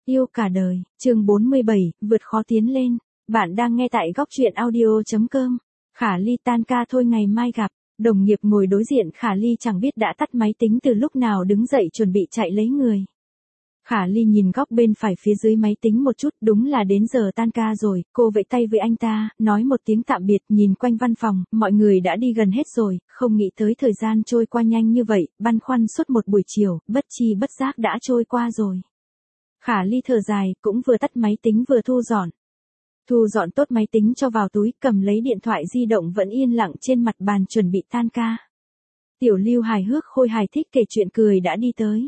Yêu cả đời, chương 47, vượt khó tiến lên. Bạn đang nghe tại góc truyện audio.com. Khả Ly tan ca thôi ngày mai gặp. Đồng nghiệp ngồi đối diện Khả Ly chẳng biết đã tắt máy tính từ lúc nào đứng dậy chuẩn bị chạy lấy người. Khả Ly nhìn góc bên phải phía dưới máy tính một chút, đúng là đến giờ tan ca rồi, cô vẫy tay với anh ta, nói một tiếng tạm biệt, nhìn quanh văn phòng, mọi người đã đi gần hết rồi, không nghĩ tới thời gian trôi qua nhanh như vậy, băn khoăn suốt một buổi chiều, bất chi bất giác đã trôi qua rồi. Khả Ly thở dài, cũng vừa tắt máy tính vừa thu dọn. Thu dọn tốt máy tính cho vào túi, cầm lấy điện thoại di động vẫn yên lặng trên mặt bàn chuẩn bị tan ca. Tiểu Lưu hài hước khôi hài thích kể chuyện cười đã đi tới.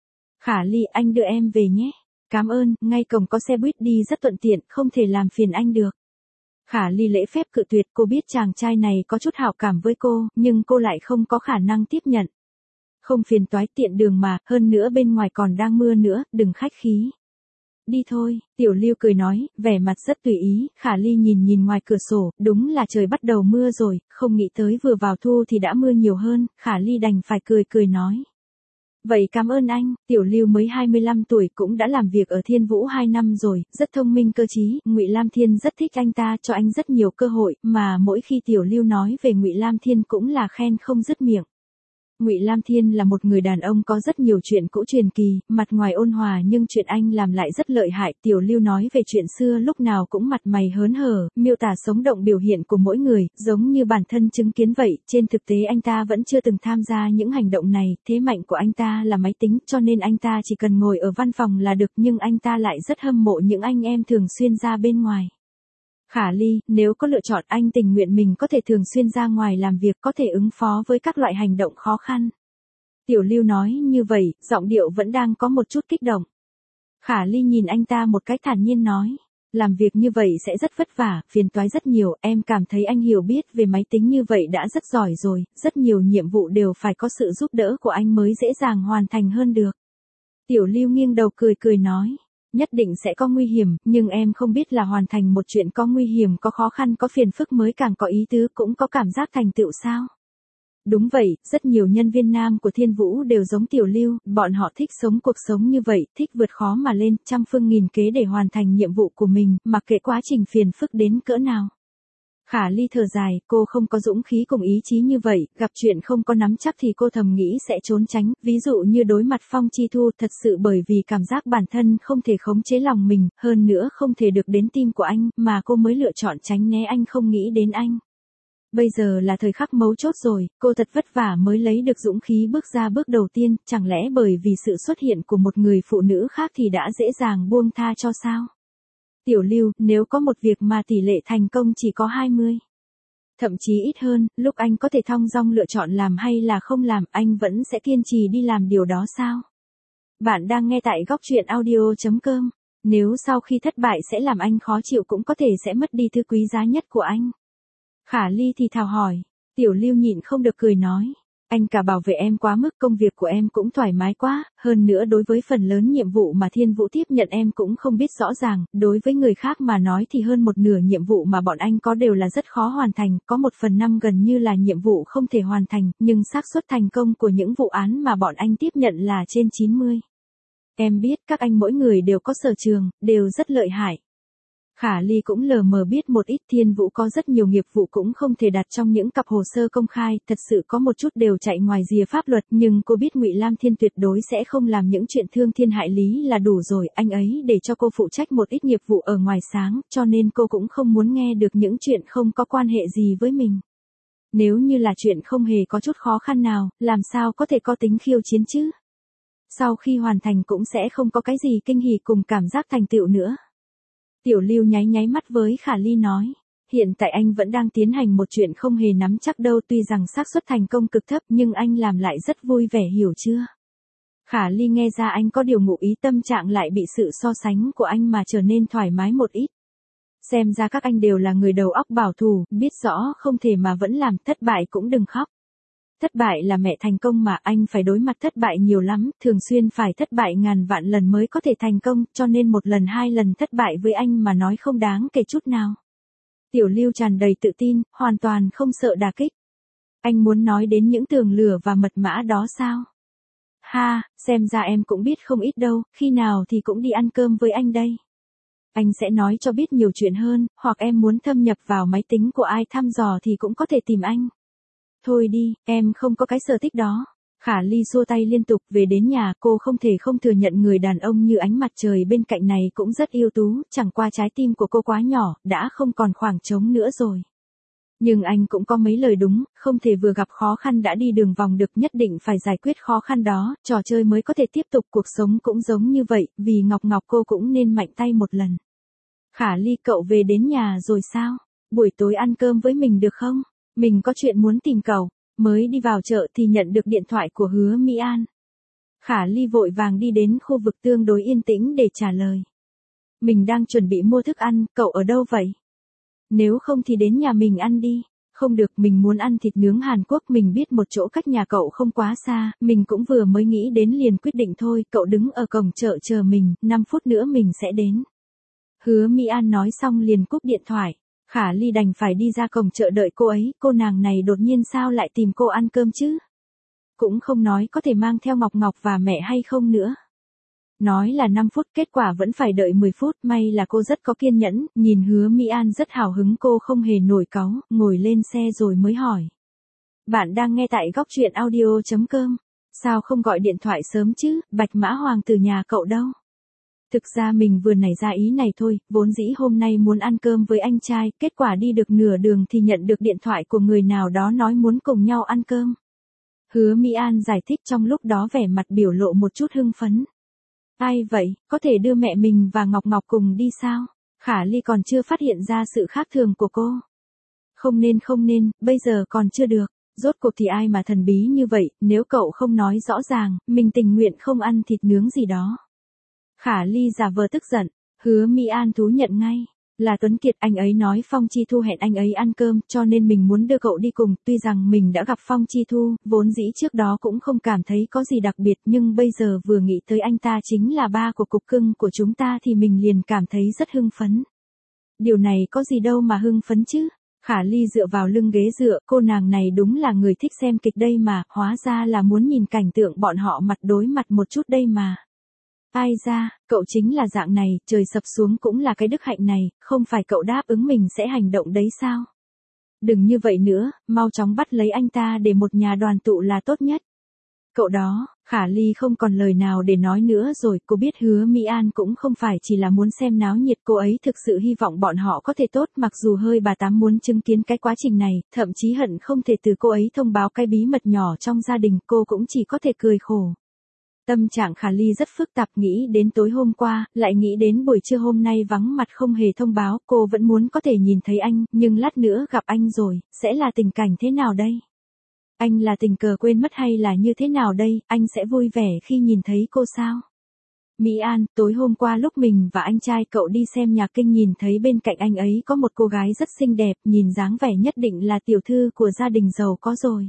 Khả Ly, anh đưa em về nhé. Cảm ơn, ngay cổng có xe buýt đi rất thuận tiện, không thể làm phiền anh được. Khả Ly lễ phép cự tuyệt, cô biết chàng trai này có chút hảo cảm với cô, nhưng cô lại không có khả năng tiếp nhận. Không phiền toái, tiện đường mà, hơn nữa bên ngoài còn đang mưa nữa, đừng khách khí. Đi thôi, Tiểu Lưu cười nói, vẻ mặt rất tùy ý. Khả Ly nhìn ngoài cửa sổ, đúng là trời bắt đầu mưa rồi, không nghĩ tới vừa vào thu thì đã mưa nhiều hơn, Khả Ly đành phải cười nói. Vậy cảm ơn anh. Tiểu Lưu mới 25 tuổi cũng đã làm việc ở Thiên Vũ 2 năm rồi, rất thông minh cơ trí, Ngụy Lam Thiên rất thích anh ta, cho anh rất nhiều cơ hội, mà mỗi khi Tiểu Lưu nói về Ngụy Lam Thiên cũng là khen không dứt miệng. Ngụy Lam Thiên là một người đàn ông có rất nhiều chuyện cũ truyền kỳ, mặt ngoài ôn hòa nhưng chuyện anh làm lại rất lợi hại. Tiểu Lưu nói về chuyện xưa lúc nào cũng mặt mày hớn hở, miêu tả sống động biểu hiện của mỗi người, giống như bản thân chứng kiến vậy. Trên thực tế anh ta vẫn chưa từng tham gia những hành động này, thế mạnh của anh ta là máy tính, cho nên anh ta chỉ cần ngồi ở văn phòng là được, nhưng anh ta lại rất hâm mộ những anh em thường xuyên ra bên ngoài. Khả Ly, nếu có lựa chọn anh tình nguyện mình có thể thường xuyên ra ngoài làm việc, có thể ứng phó với các loại hành động khó khăn. Tiểu Lưu nói như vậy, giọng điệu vẫn đang có một chút kích động. Khả Ly nhìn anh ta một cách thản nhiên nói, làm việc như vậy sẽ rất vất vả, phiền toái rất nhiều, em cảm thấy anh hiểu biết về máy tính như vậy đã rất giỏi rồi, rất nhiều nhiệm vụ đều phải có sự giúp đỡ của anh mới dễ dàng hoàn thành hơn được. Tiểu Lưu nghiêng đầu cười nói. Nhất định sẽ có nguy hiểm, nhưng em không biết là hoàn thành một chuyện có nguy hiểm, có khó khăn, có phiền phức mới càng có ý tứ, cũng có cảm giác thành tựu sao? Đúng vậy, rất nhiều nhân viên nam của Thiên Vũ đều giống Tiểu Lưu, bọn họ thích sống cuộc sống như vậy, thích vượt khó mà lên, trăm phương nghìn kế để hoàn thành nhiệm vụ của mình, mặc kệ quá trình phiền phức đến cỡ nào. Khả Ly thở dài, cô không có dũng khí cùng ý chí như vậy, gặp chuyện không có nắm chắc thì cô thầm nghĩ sẽ trốn tránh, ví dụ như đối mặt Phong Chi Thu, thật sự bởi vì cảm giác bản thân không thể khống chế lòng mình, hơn nữa không thể được đến tim của anh, mà cô mới lựa chọn tránh né anh, không nghĩ đến anh. Bây giờ là thời khắc mấu chốt rồi, cô thật vất vả mới lấy được dũng khí bước ra bước đầu tiên, chẳng lẽ bởi vì sự xuất hiện của một người phụ nữ khác thì đã dễ dàng buông tha cho sao? Tiểu Lưu, nếu có một việc mà tỷ lệ thành công chỉ có 20, thậm chí ít hơn, lúc anh có thể thong dong lựa chọn làm hay là không làm, anh vẫn sẽ kiên trì đi làm điều đó sao? Bạn đang nghe tại góc truyện audio.com. Nếu sau khi thất bại sẽ làm anh khó chịu, cũng có thể sẽ mất đi thứ quý giá nhất của anh. Khả Ly thì thào hỏi. Tiểu Lưu nhịn không được cười nói. Anh cả bảo vệ em quá mức, công việc của em cũng thoải mái quá, hơn nữa đối với phần lớn nhiệm vụ mà Thiên Vũ tiếp nhận em cũng không biết rõ ràng, đối với người khác mà nói thì hơn một nửa nhiệm vụ mà bọn anh có đều là rất khó hoàn thành, có 1/5 gần như là nhiệm vụ không thể hoàn thành, nhưng xác suất thành công của những vụ án mà bọn anh tiếp nhận là trên 90. Em biết các anh mỗi người đều có sở trường, đều rất lợi hại. Khả Ly cũng lờ mờ biết một ít. Thiên Vũ có rất nhiều nghiệp vụ cũng không thể đặt trong những cặp hồ sơ công khai, thật sự có một chút đều chạy ngoài rìa pháp luật, nhưng cô biết Ngụy Lam Thiên tuyệt đối sẽ không làm những chuyện thương thiên hại lý là đủ rồi, anh ấy để cho cô phụ trách một ít nghiệp vụ ở ngoài sáng, cho nên cô cũng không muốn nghe được những chuyện không có quan hệ gì với mình. Nếu như là chuyện không hề có chút khó khăn nào, làm sao có thể có tính khiêu chiến chứ? Sau khi hoàn thành cũng sẽ không có cái gì kinh hỉ cùng cảm giác thành tựu nữa. Tiểu Lưu nháy mắt với Khả Ly nói, hiện tại anh vẫn đang tiến hành một chuyện không hề nắm chắc đâu, tuy rằng xác suất thành công cực thấp nhưng anh làm lại rất vui vẻ, hiểu chưa? Khả Ly nghe ra anh có điều ngụ ý, tâm trạng lại bị sự so sánh của anh mà trở nên thoải mái một ít. Xem ra các anh đều là người đầu óc bảo thủ, biết rõ không thể mà vẫn làm, thất bại cũng đừng khóc. Thất bại là mẹ thành công mà, anh phải đối mặt thất bại nhiều lắm, thường xuyên phải thất bại ngàn vạn lần mới có thể thành công, cho nên một lần hai lần thất bại với anh mà nói không đáng kể chút nào. Tiểu Lưu tràn đầy tự tin, hoàn toàn không sợ đả kích. Anh muốn nói đến những tường lửa và mật mã đó sao? Ha, xem ra em cũng biết không ít đâu, khi nào thì cũng đi ăn cơm với anh đây. Anh sẽ nói cho biết nhiều chuyện hơn, hoặc em muốn thâm nhập vào máy tính của ai thăm dò thì cũng có thể tìm anh. Thôi đi, em không có cái sở thích đó. Khả Ly xua tay liên tục. Về đến nhà cô không thể không thừa nhận người đàn ông như ánh mặt trời bên cạnh này cũng rất ưu tú, chẳng qua trái tim của cô quá nhỏ, đã không còn khoảng trống nữa rồi. Nhưng anh cũng có mấy lời đúng, không thể vừa gặp khó khăn đã đi đường vòng được, nhất định phải giải quyết khó khăn đó, trò chơi mới có thể tiếp tục, cuộc sống cũng giống như vậy, vì Ngọc Ngọc cô cũng nên mạnh tay một lần. Khả Ly, cậu về đến nhà rồi sao? Buổi tối ăn cơm với mình được không? Mình có chuyện muốn tìm cậu. Mới đi vào chợ thì nhận được điện thoại của Hứa Mỹ An. Khả Ly vội vàng đi đến khu vực tương đối yên tĩnh để trả lời. Mình đang chuẩn bị mua thức ăn, cậu ở đâu vậy? Nếu không thì đến nhà mình ăn đi. Không được, mình muốn ăn thịt nướng Hàn Quốc, mình biết một chỗ cách nhà cậu không quá xa, mình cũng vừa mới nghĩ đến liền quyết định thôi, cậu đứng ở cổng chợ chờ mình, 5 phút nữa mình sẽ đến. Hứa Mỹ An nói xong liền cúp điện thoại. Khả Ly đành phải đi ra cổng chợ đợi cô ấy, cô nàng này đột nhiên sao lại tìm cô ăn cơm chứ? Cũng không nói có thể mang theo Ngọc Ngọc và mẹ hay không nữa. Nói là 5 phút, kết quả vẫn phải đợi 10 phút, may là cô rất có kiên nhẫn, nhìn Hứa Mỹ An rất hào hứng, cô không hề nổi cáu, ngồi lên xe rồi mới hỏi. Bạn đang nghe tại góc truyện audio.com, sao không gọi điện thoại sớm chứ, Bạch Mã Hoàng từ nhà cậu đâu? Thực ra mình vừa nảy ra ý này thôi, vốn dĩ hôm nay muốn ăn cơm với anh trai, kết quả đi được nửa đường thì nhận được điện thoại của người nào đó nói muốn cùng nhau ăn cơm. Hứa Mỹ An giải thích, trong lúc đó vẻ mặt biểu lộ một chút hưng phấn. Ai vậy, có thể đưa mẹ mình và Ngọc Ngọc cùng đi sao? Khả Ly còn chưa phát hiện ra sự khác thường của cô. Không nên, bây giờ còn chưa được. Rốt cuộc thì ai mà thần bí như vậy, nếu cậu không nói rõ ràng, mình tình nguyện không ăn thịt nướng gì đó. Khả Ly giả vờ tức giận, Hứa Mỹ An thú nhận ngay, là Tuấn Kiệt, anh ấy nói Phong Chi Thu hẹn anh ấy ăn cơm, cho nên mình muốn đưa cậu đi cùng, tuy rằng mình đã gặp Phong Chi Thu, vốn dĩ trước đó cũng không cảm thấy có gì đặc biệt, nhưng bây giờ vừa nghĩ tới anh ta chính là ba của cục cưng của chúng ta thì mình liền cảm thấy rất hưng phấn. Điều này có gì đâu mà hưng phấn chứ? Khả Ly dựa vào lưng ghế dựa, cô nàng này đúng là người thích xem kịch đây mà, hóa ra là muốn nhìn cảnh tượng bọn họ mặt đối mặt một chút đây mà. Ai ra, cậu chính là dạng này, trời sập xuống cũng là cái đức hạnh này, không phải cậu đáp ứng mình sẽ hành động đấy sao? Đừng như vậy nữa, mau chóng bắt lấy anh ta để một nhà đoàn tụ là tốt nhất. Cậu đó, Khả Ly không còn lời nào để nói nữa rồi, cô biết Hứa Mỹ An cũng không phải chỉ là muốn xem náo nhiệt, cô ấy thực sự hy vọng bọn họ có thể tốt, mặc dù hơi bà tám muốn chứng kiến cái quá trình này, thậm chí hận không thể từ cô ấy thông báo cái bí mật nhỏ trong gia đình, cô cũng chỉ có thể cười khổ. Tâm trạng Khả Ly rất phức tạp, nghĩ đến tối hôm qua, lại nghĩ đến buổi trưa hôm nay vắng mặt không hề thông báo, cô vẫn muốn có thể nhìn thấy anh, nhưng lát nữa gặp anh rồi, sẽ là tình cảnh thế nào đây? Anh là tình cờ quên mất hay là như thế nào đây, anh sẽ vui vẻ khi nhìn thấy cô sao? Mỹ An, tối hôm qua lúc mình và anh trai cậu đi xem nhạc kinh nhìn thấy bên cạnh anh ấy có một cô gái rất xinh đẹp, nhìn dáng vẻ nhất định là tiểu thư của gia đình giàu có rồi.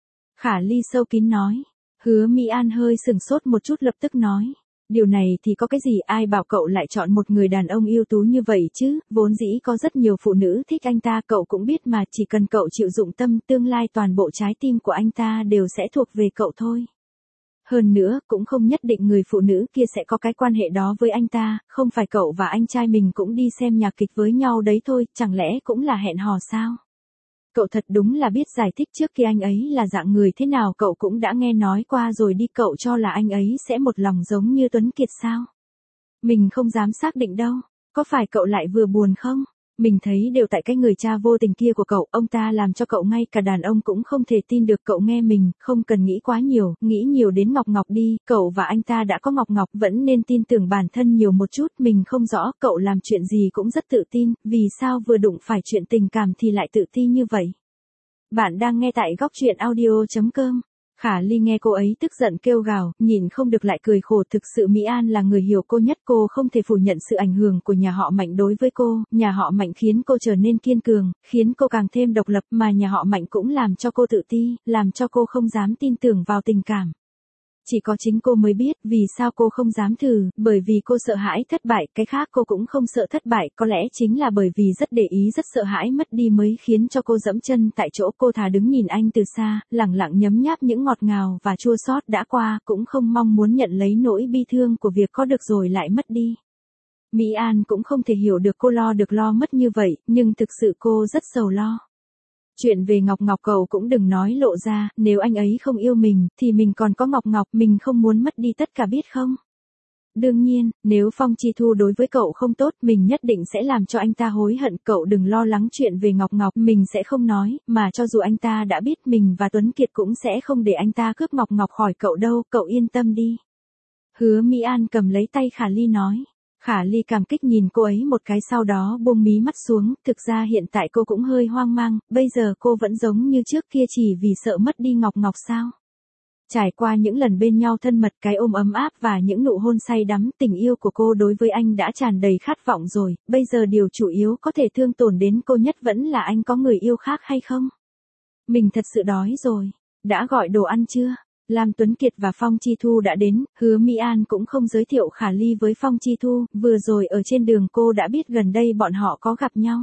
Khả Ly sâu kín nói. Hứa Mỹ An hơi sừng sốt một chút lập tức nói. Điều này thì có cái gì, ai bảo cậu lại chọn một người đàn ông ưu tú như vậy chứ, vốn dĩ có rất nhiều phụ nữ thích anh ta, cậu cũng biết mà, chỉ cần cậu chịu dụng tâm, tương lai toàn bộ trái tim của anh ta đều sẽ thuộc về cậu thôi. Hơn nữa, cũng không nhất định người phụ nữ kia sẽ có cái quan hệ đó với anh ta, không phải cậu và anh trai mình cũng đi xem nhạc kịch với nhau đấy thôi, chẳng lẽ cũng là hẹn hò sao? Cậu thật đúng là biết giải thích, trước kia anh ấy là dạng người thế nào cậu cũng đã nghe nói qua rồi đi, cậu cho là anh ấy sẽ một lòng giống như Tuấn Kiệt sao? Mình không dám xác định đâu, có phải cậu lại vừa buồn không? Mình thấy đều tại cái người cha vô tình kia của cậu, ông ta làm cho cậu ngay cả đàn ông cũng không thể tin được, cậu nghe mình, không cần nghĩ quá nhiều, nghĩ nhiều đến Ngọc Ngọc đi, cậu và anh ta đã có Ngọc Ngọc, vẫn nên tin tưởng bản thân nhiều một chút, mình không rõ, cậu làm chuyện gì cũng rất tự tin, vì sao vừa đụng phải chuyện tình cảm thì lại tự ti như vậy? Bạn đang nghe tại góc truyện audio.com. Khả Ly nghe cô ấy tức giận kêu gào, nhìn không được lại cười khổ, thực sự Mỹ An là người hiểu cô nhất, cô không thể phủ nhận sự ảnh hưởng của nhà họ Mạnh đối với cô, nhà họ Mạnh khiến cô trở nên kiên cường, khiến cô càng thêm độc lập, mà nhà họ Mạnh cũng làm cho cô tự ti, làm cho cô không dám tin tưởng vào tình cảm. Chỉ có chính cô mới biết vì sao cô không dám thử, bởi vì cô sợ hãi thất bại, cái khác cô cũng không sợ thất bại, có lẽ chính là bởi vì rất để ý rất sợ hãi mất đi mới khiến cho cô dẫm chân tại chỗ. Cô thà đứng nhìn anh từ xa, lẳng lặng nhấm nháp những ngọt ngào và chua xót đã qua, cũng không mong muốn nhận lấy nỗi bi thương của việc có được rồi lại mất đi. Mỹ An cũng không thể hiểu được cô lo được lo mất như vậy, nhưng thực sự cô rất sầu lo. Chuyện về Ngọc Ngọc cậu cũng đừng nói lộ ra, nếu anh ấy không yêu mình, thì mình còn có Ngọc Ngọc, mình không muốn mất đi tất cả biết không? Đương nhiên, nếu Phong Chi Thu đối với cậu không tốt, mình nhất định sẽ làm cho anh ta hối hận, cậu đừng lo lắng chuyện về Ngọc Ngọc, mình sẽ không nói, mà cho dù anh ta đã biết, mình và Tuấn Kiệt cũng sẽ không để anh ta cướp Ngọc Ngọc khỏi cậu đâu, cậu yên tâm đi. Hứa Mỹ An cầm lấy tay Khả Ly nói. Khả Ly cảm kích nhìn cô ấy một cái sau đó buông mí mắt xuống, thực ra hiện tại cô cũng hơi hoang mang, bây giờ cô vẫn giống như trước kia chỉ vì sợ mất đi Ngọc Ngọc sao? Trải qua những lần bên nhau thân mật, cái ôm ấm áp và những nụ hôn say đắm, tình yêu của cô đối với anh đã tràn đầy khát vọng rồi, bây giờ điều chủ yếu có thể thương tổn đến cô nhất vẫn là anh có người yêu khác hay không? Mình thật sự đói rồi, đã gọi đồ ăn chưa? Lam Tuấn Kiệt và Phong Chi Thu đã đến, Hứa Mỹ An cũng không giới thiệu Khả Ly với Phong Chi Thu, vừa rồi ở trên đường cô đã biết gần đây bọn họ có gặp nhau.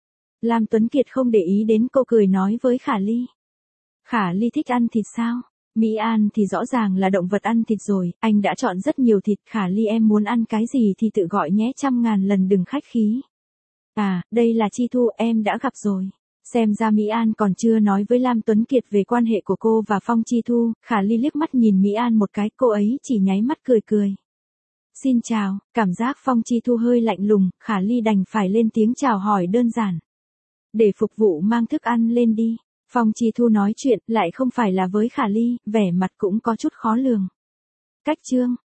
Lam Tuấn Kiệt không để ý đến cô, cười nói với Khả Ly. Khả Ly thích ăn thịt sao? Mỹ An thì rõ ràng là động vật ăn thịt rồi, anh đã chọn rất nhiều thịt, Khả Ly em muốn ăn cái gì thì tự gọi nhé, 100.000 lần đừng khách khí. À, đây là Chi Thu, em đã gặp rồi. Xem ra Mỹ An còn chưa nói với Lam Tuấn Kiệt về quan hệ của cô và Phong Chi Thu, Khả Ly liếc mắt nhìn Mỹ An một cái, cô ấy chỉ nháy mắt cười cười. Xin chào, cảm giác Phong Chi Thu hơi lạnh lùng, Khả Ly đành phải lên tiếng chào hỏi đơn giản. Để phục vụ mang thức ăn lên đi. Phong Chi Thu nói chuyện lại không phải là với Khả Ly, vẻ mặt cũng có chút khó lường. Cách chương